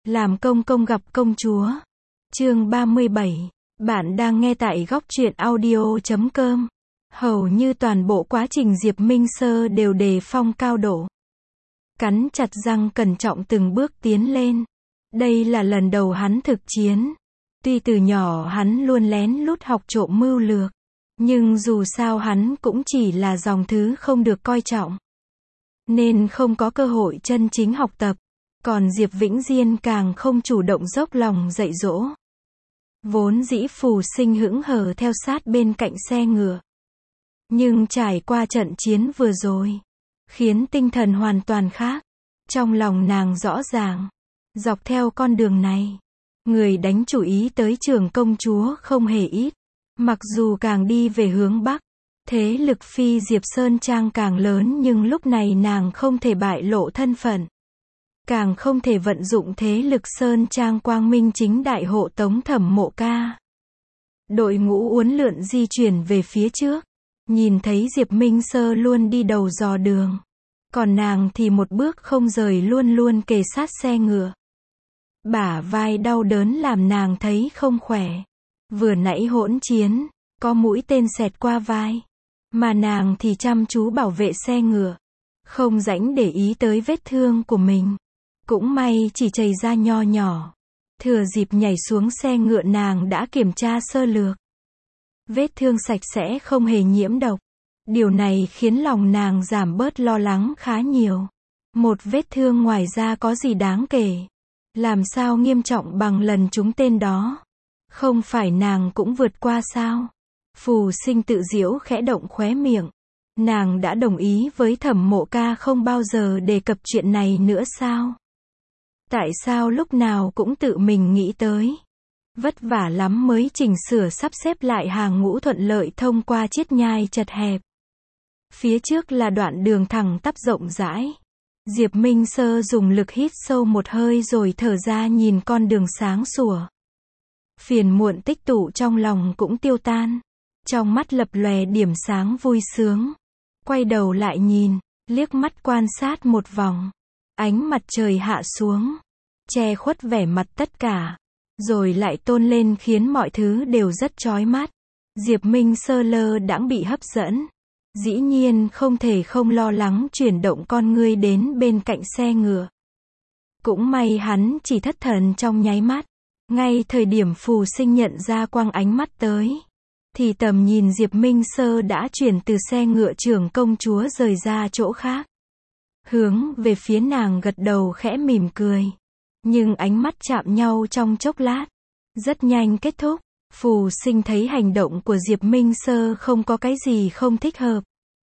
Làm công công gặp công chúa. Chương 37. Bạn đang nghe tại góc truyện audio.com. Hầu như toàn bộ quá trình Diệp Minh Sơ đều đề phong cao độ. Cắn chặt răng cẩn trọng từng bước tiến lên. Đây là lần đầu hắn thực chiến. Tuy từ nhỏ hắn luôn lén lút học trộm mưu lược, nhưng dù sao hắn cũng chỉ là dòng thứ không được coi trọng, nên không có cơ hội chân chính học tập. Còn Diệp Vĩnh Diên càng không chủ động dốc lòng dạy dỗ. Vốn dĩ Phù Sinh hững hờ theo sát bên cạnh xe ngựa. Nhưng trải qua trận chiến vừa rồi, khiến tinh thần hoàn toàn khác. Trong lòng nàng rõ ràng, dọc theo con đường này, người đánh chủ ý tới trường công chúa không hề ít. Mặc dù càng đi về hướng Bắc, thế lực phi Diệp Sơn Trang càng lớn, nhưng lúc này nàng không thể bại lộ thân phận. Càng không thể vận dụng thế lực Sơn Trang quang minh chính đại hộ tống Thẩm Mộ Ca. Đội ngũ uốn lượn di chuyển về phía trước. Nhìn thấy Diệp Minh Sơ luôn đi đầu dò đường. Còn nàng thì một bước không rời, luôn luôn kề sát xe ngựa. Bả vai đau đớn làm nàng thấy không khỏe. Vừa nãy hỗn chiến, có mũi tên xẹt qua vai. Mà nàng thì chăm chú bảo vệ xe ngựa. Không rảnh để ý tới vết thương của mình. Cũng may chỉ chảy ra nho nhỏ. Thừa dịp nhảy xuống xe ngựa nàng đã kiểm tra sơ lược. Vết thương sạch sẽ, không hề nhiễm độc. Điều này khiến lòng nàng giảm bớt lo lắng khá nhiều. Một vết thương ngoài ra có gì đáng kể. Làm sao nghiêm trọng bằng lần trúng tên đó. Không phải nàng cũng vượt qua sao? Phù Sinh tự giễu khẽ động khóe miệng. Nàng đã đồng ý với Thẩm Mộ Ca không bao giờ đề cập chuyện này nữa sao? Tại sao lúc nào cũng tự mình nghĩ tới? Vất vả lắm mới chỉnh sửa sắp xếp lại hàng ngũ thuận lợi thông qua chiết nhai chật hẹp. Phía trước là đoạn đường thẳng tắp rộng rãi. Diệp Minh Sơ dùng lực hít sâu một hơi rồi thở ra, nhìn con đường sáng sủa. Phiền muộn tích tụ trong lòng cũng tiêu tan. Trong mắt lập lòe điểm sáng vui sướng. Quay đầu lại nhìn, liếc mắt quan sát một vòng. Ánh mặt trời hạ xuống, che khuất vẻ mặt tất cả, rồi lại tôn lên khiến mọi thứ đều rất chói mắt. Diệp Minh Sơ lơ đãng bị hấp dẫn. Dĩ nhiên không thể không lo lắng chuyển động con ngươi đến bên cạnh xe ngựa. Cũng may hắn chỉ thất thần trong nháy mắt. Ngay thời điểm Phù Sinh nhận ra quang ánh mắt tới, thì tầm nhìn Diệp Minh Sơ đã chuyển từ xe ngựa trưởng công chúa rời ra chỗ khác. Hướng về phía nàng gật đầu khẽ mỉm cười. Nhưng ánh mắt chạm nhau trong chốc lát. Rất nhanh kết thúc. Phù Sinh thấy hành động của Diệp Minh Sơ không có cái gì không thích hợp.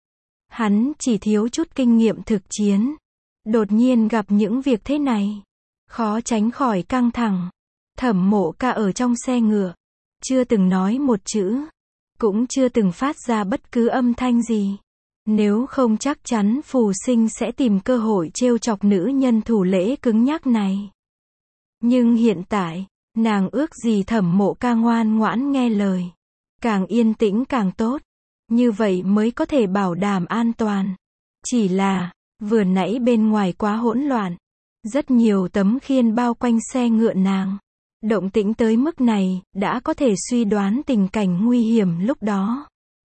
Hắn chỉ thiếu chút kinh nghiệm thực chiến. Đột nhiên gặp những việc thế này, khó tránh khỏi căng thẳng. Thẩm Mộ Ca ở trong xe ngựa, chưa từng nói một chữ, cũng chưa từng phát ra bất cứ âm thanh gì. Nếu không chắc chắn Phù Sinh sẽ tìm cơ hội trêu chọc nữ nhân thủ lễ cứng nhắc này. Nhưng hiện tại, nàng ước gì Thẩm Mộ Ca ngoan ngoãn nghe lời. Càng yên tĩnh càng tốt. Như vậy mới có thể bảo đảm an toàn. Chỉ là, vừa nãy bên ngoài quá hỗn loạn. Rất nhiều tấm khiên bao quanh xe ngựa nàng. Động tĩnh tới mức này, đã có thể suy đoán tình cảnh nguy hiểm lúc đó.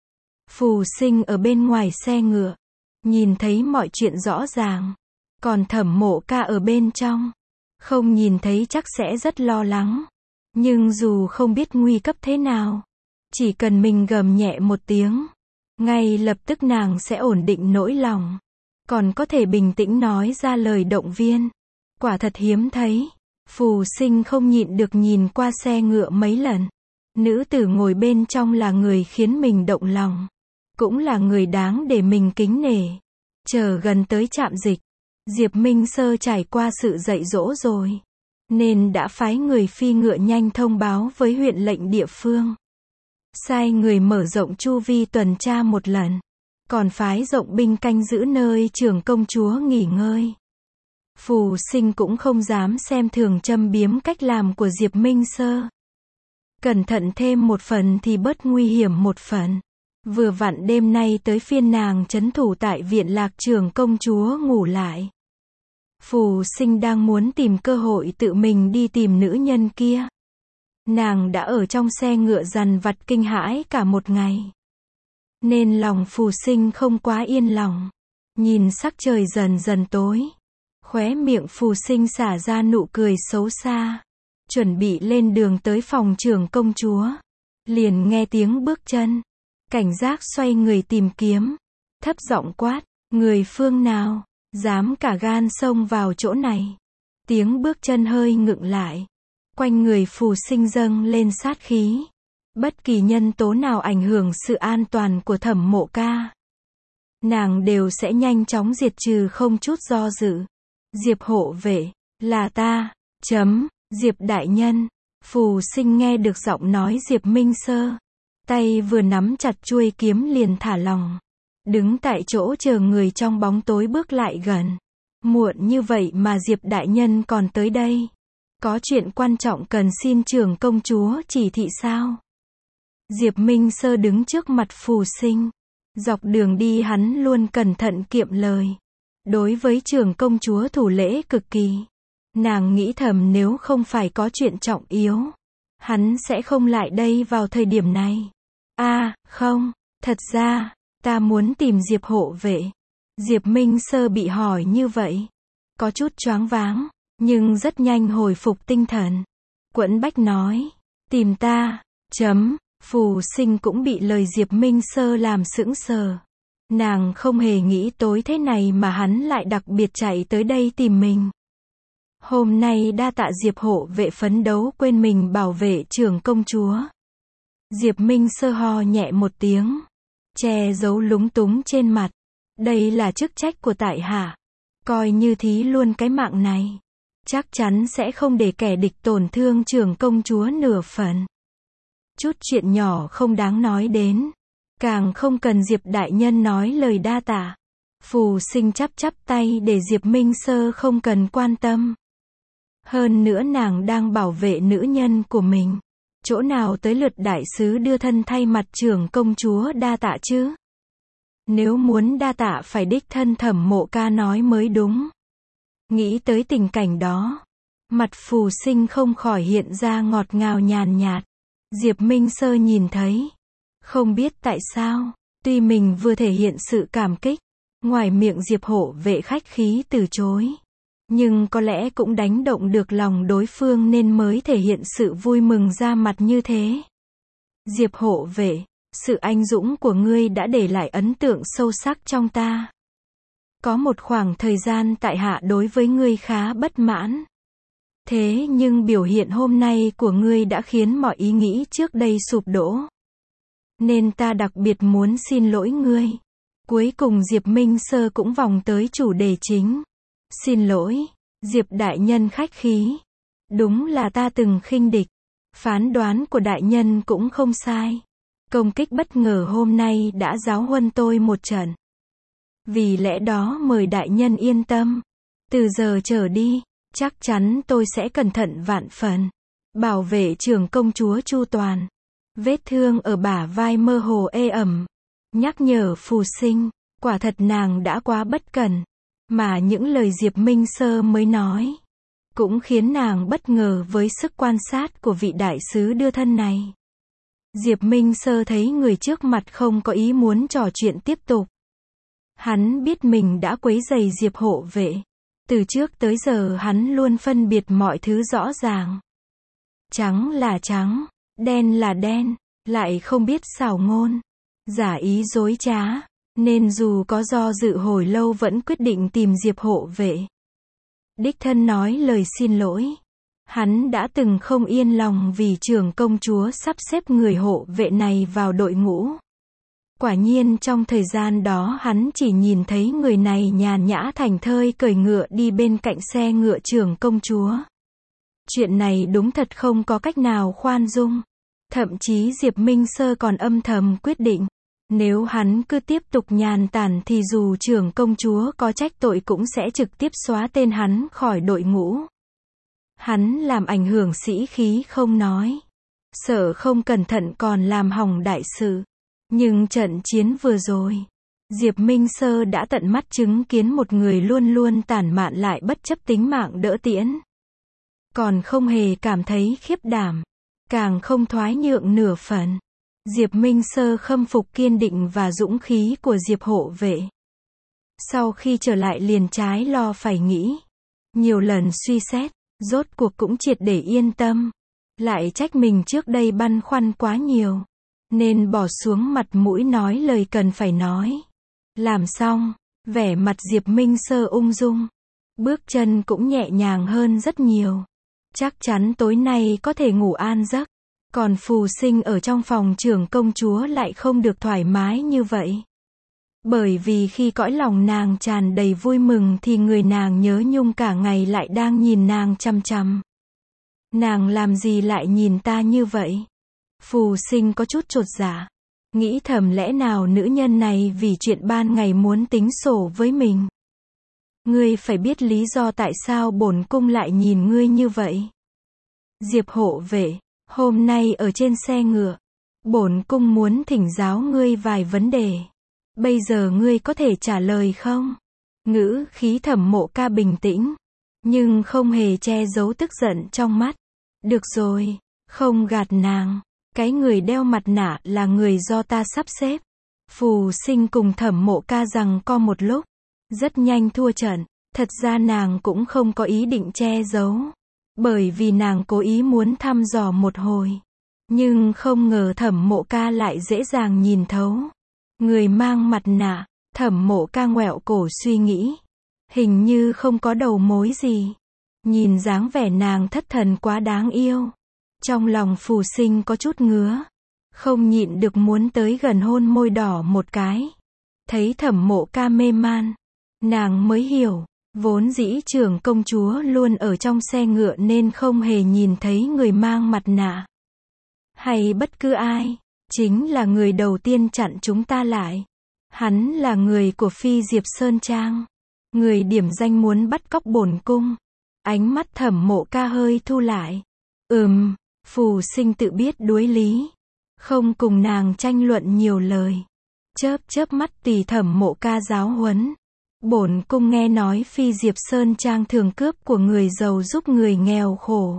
Phù Sinh ở bên ngoài xe ngựa, nhìn thấy mọi chuyện rõ ràng. Còn Thẩm Mộ Ca ở bên trong, không nhìn thấy chắc sẽ rất lo lắng. Nhưng dù không biết nguy cấp thế nào, chỉ cần mình gầm nhẹ một tiếng, ngay lập tức nàng sẽ ổn định nỗi lòng. Còn có thể bình tĩnh nói ra lời động viên. Quả thật hiếm thấy. Phù Sinh không nhịn được nhìn qua xe ngựa mấy lần. Nữ tử ngồi bên trong là người khiến mình động lòng. Cũng là người đáng để mình kính nể. Chờ gần tới trạm dịch, Diệp Minh Sơ trải qua sự dạy dỗ rồi, nên đã phái người phi ngựa nhanh thông báo với huyện lệnh địa phương. Sai người mở rộng chu vi tuần tra một lần. Còn phái rộng binh canh giữ nơi trưởng công chúa nghỉ ngơi. Phù Sinh cũng không dám xem thường châm biếm cách làm của Diệp Minh Sơ. Cẩn thận thêm một phần thì bớt nguy hiểm một phần. Vừa vặn đêm nay tới phiên nàng trấn thủ tại viện Lạc trưởng công chúa ngủ lại. Phù Sinh đang muốn tìm cơ hội tự mình đi tìm nữ nhân kia. Nàng đã ở trong xe ngựa dằn vặt kinh hãi cả một ngày. Nên lòng Phù Sinh không quá yên lòng. Nhìn sắc trời dần dần tối. Khóe miệng Phù Sinh xả ra nụ cười xấu xa. Chuẩn bị lên đường tới phòng trưởng công chúa. Liền nghe tiếng bước chân. Cảnh giác xoay người tìm kiếm. Thấp giọng quát, người phương nào, dám cả gan xông vào chỗ này. Tiếng bước chân hơi ngựng lại. Quanh người Phù Sinh dâng lên sát khí. Bất kỳ nhân tố nào ảnh hưởng sự an toàn của Thẩm Mộ Ca, nàng đều sẽ nhanh chóng diệt trừ không chút do dự. Diệp hộ vệ, là ta, Diệp đại nhân. Phù Sinh nghe được giọng nói Diệp Minh Sơ. Tay vừa nắm chặt chuôi kiếm liền thả lỏng. Đứng tại chỗ chờ người trong bóng tối bước lại gần. Muộn như vậy mà Diệp đại nhân còn tới đây. Có chuyện quan trọng cần xin trưởng công chúa chỉ thị sao? Diệp Minh Sơ đứng trước mặt Phù Sinh. Dọc đường đi hắn luôn cẩn thận kiệm lời. Đối với trưởng công chúa thủ lễ cực kỳ. Nàng nghĩ thầm nếu không phải có chuyện trọng yếu, hắn sẽ không lại đây vào thời điểm này. Không, thật ra, ta muốn tìm Diệp hộ vệ. Diệp Minh Sơ bị hỏi như vậy. Có chút choáng váng, nhưng rất nhanh hồi phục tinh thần. Quẫn bách nói, tìm ta, Phù Sinh cũng bị lời Diệp Minh Sơ làm sững sờ. Nàng không hề nghĩ tối thế này mà hắn lại đặc biệt chạy tới đây tìm mình. Hôm nay đa tạ Diệp hộ vệ phấn đấu quên mình bảo vệ trưởng công chúa. Diệp Minh Sơ ho nhẹ một tiếng, che giấu lúng túng trên mặt. Đây là chức trách của tại hạ. Coi như thí luôn cái mạng này. Chắc chắn sẽ không để kẻ địch tổn thương trưởng công chúa nửa phần. Chút chuyện nhỏ không đáng nói đến. Càng không cần Diệp đại nhân nói lời đa tạ. Phù Sinh chắp tay để Diệp Minh Sơ không cần quan tâm. Hơn nữa nàng đang bảo vệ nữ nhân của mình. Chỗ nào tới lượt đại sứ đưa thân thay mặt trưởng công chúa đa tạ chứ? Nếu muốn đa tạ phải đích thân Thẩm Mộ Ca nói mới đúng. Nghĩ tới tình cảnh đó, mặt Phù Sinh không khỏi hiện ra ngọt ngào nhàn nhạt. Diệp Minh Sơ nhìn thấy. Không biết tại sao, tuy mình vừa thể hiện sự cảm kích, ngoài miệng Diệp hộ vệ khách khí từ chối. Nhưng có lẽ cũng đánh động được lòng đối phương nên mới thể hiện sự vui mừng ra mặt như thế. Diệp hộ vệ, sự anh dũng của ngươi đã để lại ấn tượng sâu sắc trong ta. Có một khoảng thời gian tại hạ đối với ngươi khá bất mãn. Thế nhưng biểu hiện hôm nay của ngươi đã khiến mọi ý nghĩ trước đây sụp đổ. Nên ta đặc biệt muốn xin lỗi ngươi. Cuối cùng Diệp Minh Sơ cũng vòng tới chủ đề chính. Xin lỗi, Diệp đại nhân khách khí. Đúng là ta từng khinh địch. Phán đoán của đại nhân cũng không sai. Công kích bất ngờ hôm nay đã giáo huấn tôi một trận. Vì lẽ đó mời đại nhân yên tâm. Từ giờ trở đi, chắc chắn tôi sẽ cẩn thận vạn phần. Bảo vệ trưởng công chúa chu toàn. Vết thương ở bả vai mơ hồ ê ẩm. Nhắc nhở Phù Sinh, quả thật nàng đã quá bất cẩn. Mà những lời Diệp Minh Sơ mới nói, cũng khiến nàng bất ngờ với sức quan sát của vị đại sứ đưa thân này. Diệp Minh Sơ thấy người trước mặt không có ý muốn trò chuyện tiếp tục. Hắn biết mình đã quấy rầy Diệp hộ vệ. Từ trước tới giờ hắn luôn phân biệt mọi thứ rõ ràng. Trắng là trắng, đen là đen, lại không biết xảo ngôn, giả ý dối trá, nên dù có do dự hồi lâu vẫn quyết định tìm Diệp hộ vệ. Đích thân nói lời xin lỗi. Hắn đã từng không yên lòng vì trưởng công chúa sắp xếp người hộ vệ này vào đội ngũ. Quả nhiên trong thời gian đó hắn chỉ nhìn thấy người này nhàn nhã thảnh thơi cởi ngựa đi bên cạnh xe ngựa trưởng công chúa. Chuyện này đúng thật không có cách nào khoan dung. Thậm chí Diệp Minh Sơ còn âm thầm quyết định, nếu hắn cứ tiếp tục nhàn tản thì dù trưởng công chúa có trách tội cũng sẽ trực tiếp xóa tên hắn khỏi đội ngũ. Hắn làm ảnh hưởng sĩ khí không nói, sợ không cẩn thận còn làm hỏng đại sự. Nhưng trận chiến vừa rồi, Diệp Minh Sơ đã tận mắt chứng kiến một người luôn luôn tản mạn lại bất chấp tính mạng đỡ tiễn. Còn không hề cảm thấy khiếp đảm, càng không thoái nhượng nửa phần. Diệp Minh Sơ khâm phục kiên định và dũng khí của Diệp hộ vệ. Sau khi trở lại liền trái lo phải nghĩ. Nhiều lần suy xét, rốt cuộc cũng triệt để yên tâm. Lại trách mình trước đây băn khoăn quá nhiều. Nên bỏ xuống mặt mũi nói lời cần phải nói. Làm xong, vẻ mặt Diệp Minh Sơ ung dung. Bước chân cũng nhẹ nhàng hơn rất nhiều. Chắc chắn tối nay có thể ngủ an giấc. Còn Phù Sinh ở trong phòng trưởng công chúa lại không được thoải mái như vậy. Bởi vì khi cõi lòng nàng tràn đầy vui mừng thì người nàng nhớ nhung cả ngày lại đang nhìn nàng chằm chằm. Nàng làm gì lại nhìn ta như vậy? Phù Sinh có chút chột dạ. Nghĩ thầm lẽ nào nữ nhân này vì chuyện ban ngày muốn tính sổ với mình. Ngươi phải biết lý do tại sao bổn cung lại nhìn ngươi như vậy. Diệp hộ vệ, hôm nay ở trên xe ngựa, bổn cung muốn thỉnh giáo ngươi vài vấn đề. Bây giờ ngươi có thể trả lời không? Ngữ khí Thẩm Mộ Ca bình tĩnh, nhưng không hề che giấu tức giận trong mắt. Được rồi, không gạt nàng. Cái người đeo mặt nạ là người do ta sắp xếp. Phù Sinh cùng Thẩm Mộ Ca giằng co một lúc. Rất nhanh thua trận. Thật ra nàng cũng không có ý định che giấu. Bởi vì nàng cố ý muốn thăm dò một hồi. Nhưng không ngờ Thẩm Mộ Ca lại dễ dàng nhìn thấu. Người mang mặt nạ. Thẩm Mộ Ca ngoẹo cổ suy nghĩ. Hình như không có đầu mối gì. Nhìn dáng vẻ nàng thất thần quá đáng yêu. Trong lòng Phù Sinh có chút ngứa. Không nhịn được muốn tới gần hôn môi đỏ một cái. Thấy Thẩm Mộ Ca mê man. Nàng mới hiểu. Vốn dĩ trưởng công chúa luôn ở trong xe ngựa nên không hề nhìn thấy người mang mặt nạ. Hay bất cứ ai. Chính là người đầu tiên chặn chúng ta lại. Hắn là người của Phi Diệp Sơn Trang. Người điểm danh muốn bắt cóc bổn cung. Ánh mắt Thẩm Mộ Ca hơi thu lại. Phù Sinh tự biết đối lý. Không cùng nàng tranh luận nhiều lời. Chớp mắt tùy Thẩm Mộ Ca giáo huấn. Bổn cung nghe nói Phi Diệp Sơn Trang thường cướp của người giàu giúp người nghèo khổ.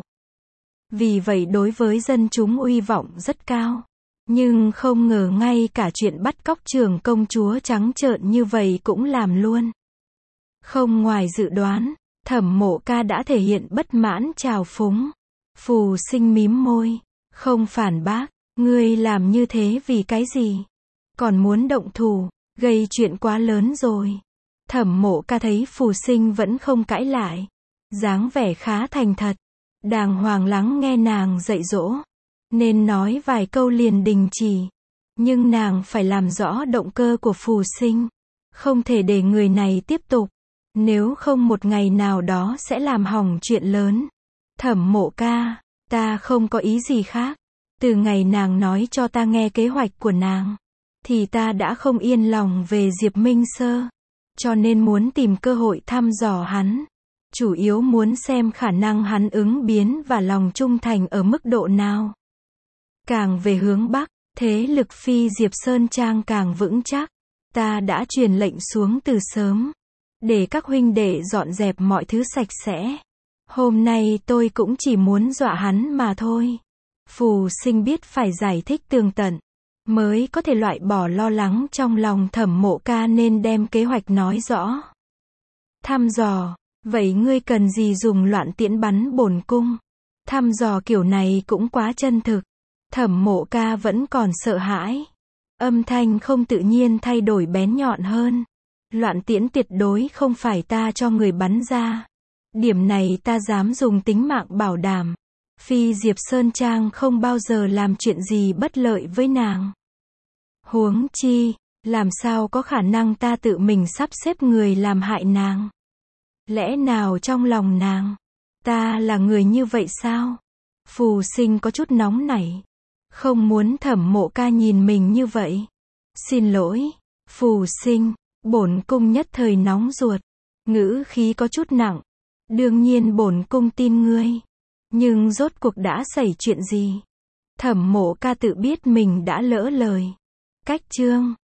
Vì vậy đối với dân chúng uy vọng rất cao. Nhưng không ngờ ngay cả chuyện bắt cóc trưởng công chúa trắng trợn như vậy cũng làm luôn. Không ngoài dự đoán, Thẩm Mộ Ca đã thể hiện bất mãn trào phúng. Phù Sinh mím môi, không phản bác, ngươi làm như thế vì cái gì? Còn muốn động thủ, gây chuyện quá lớn rồi. Thẩm Mộ Ca thấy Phù Sinh vẫn không cãi lại, dáng vẻ khá thành thật, đàng hoàng lắng nghe nàng dạy dỗ, nên nói vài câu liền đình chỉ. Nhưng nàng phải làm rõ động cơ của Phù Sinh, không thể để người này tiếp tục, nếu không một ngày nào đó sẽ làm hỏng chuyện lớn. Thẩm Mộ Ca, ta không có ý gì khác. Từ ngày nàng nói cho ta nghe kế hoạch của nàng, thì ta đã không yên lòng về Diệp Minh Sơ. Cho nên muốn tìm cơ hội thăm dò hắn. Chủ yếu muốn xem khả năng hắn ứng biến và lòng trung thành ở mức độ nào. Càng về hướng Bắc, thế lực Phi Diệp Sơn Trang càng vững chắc. Ta đã truyền lệnh xuống từ sớm. Để các huynh đệ dọn dẹp mọi thứ sạch sẽ. Hôm nay tôi cũng chỉ muốn dọa hắn mà thôi. Phù Sinh biết phải giải thích tường tận, mới có thể loại bỏ lo lắng trong lòng Thẩm Mộ Ca nên đem kế hoạch nói rõ. Thăm dò, vậy ngươi cần gì dùng loạn tiễn bắn bổn cung? Thăm dò kiểu này cũng quá chân thực. Thẩm Mộ Ca vẫn còn sợ hãi. Âm thanh không tự nhiên thay đổi bén nhọn hơn. Loạn tiễn tuyệt đối không phải ta cho người bắn ra. Điểm này ta dám dùng tính mạng bảo đảm. Phi Diệp Sơn Trang không bao giờ làm chuyện gì bất lợi với nàng. Huống chi, làm sao có khả năng ta tự mình sắp xếp người làm hại nàng? Lẽ nào trong lòng nàng, ta là người như vậy sao? Phù Sinh có chút nóng nảy. Không muốn Thẩm Mộ Ca nhìn mình như vậy. Xin lỗi, Phù Sinh, bổn cung nhất thời nóng ruột. Ngữ khí có chút nặng. Đương nhiên bổn cung tin ngươi. Nhưng rốt cuộc đã xảy chuyện gì? Thẩm Mộ Ca tự biết mình đã lỡ lời. Cách chương